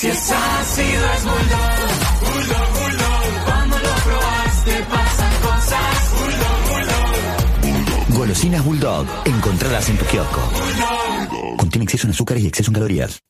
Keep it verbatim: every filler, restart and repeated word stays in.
Si es ácido es Bulldog, Bulldog, Bulldog. Cuando lo probas te pasan cosas. Bulldog, Bulldog. Golosinas Bulldog. Encontradas en tu kiosco. Bulldog. Contiene exceso en azúcares y exceso en calorías.